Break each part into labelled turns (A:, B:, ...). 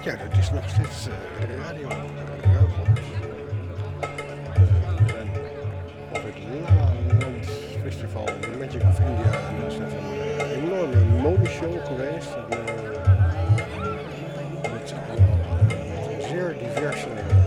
A: Ja, dat is nog steeds Radio Ruigoord. We zijn op het Laland Festival, de Magic of India. En dat is een enorme modeshow geweest. Met een zeer diverse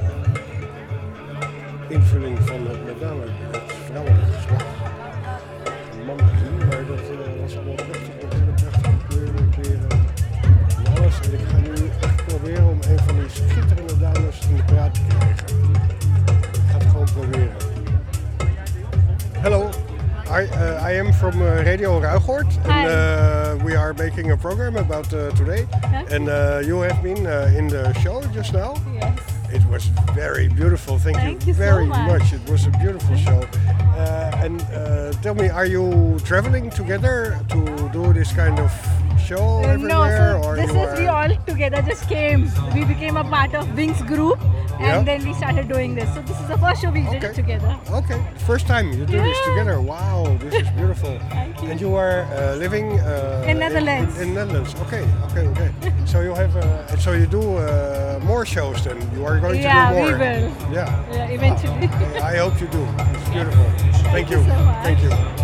A: invulling van met name het vrouwelijke geslacht. Mannen gezien, maar dat was allemaal prachtig. Kleuren en alles. En ik ga nu echt proberen om een van die schitterende dames in de praat te krijgen. Ik ga het gewoon proberen. Hello, I am from Radio Ruigoord and we are making a program about today.
B: Okay.
A: And you have been in the show just now.
B: Yes.
A: It was very beautiful. Thank you very
B: so much.
A: It was a beautiful show. And tell me, are you traveling together to do this kind of show everywhere?
B: No, so this is we all together just came. We became a part of Wings group and then we started doing this. So this is the first show we did it together.
A: Okay, first time you do this together. Wow, this is beautiful.
B: Thank you.
A: And you are living
B: in Netherlands.
A: In Netherlands. Okay. So you have so you do more shows then. You are going to do more.
B: We will.
A: Yeah.
B: Yeah, eventually.
A: I hope you do. It's beautiful. Thank you.
B: So much.
A: Thank you.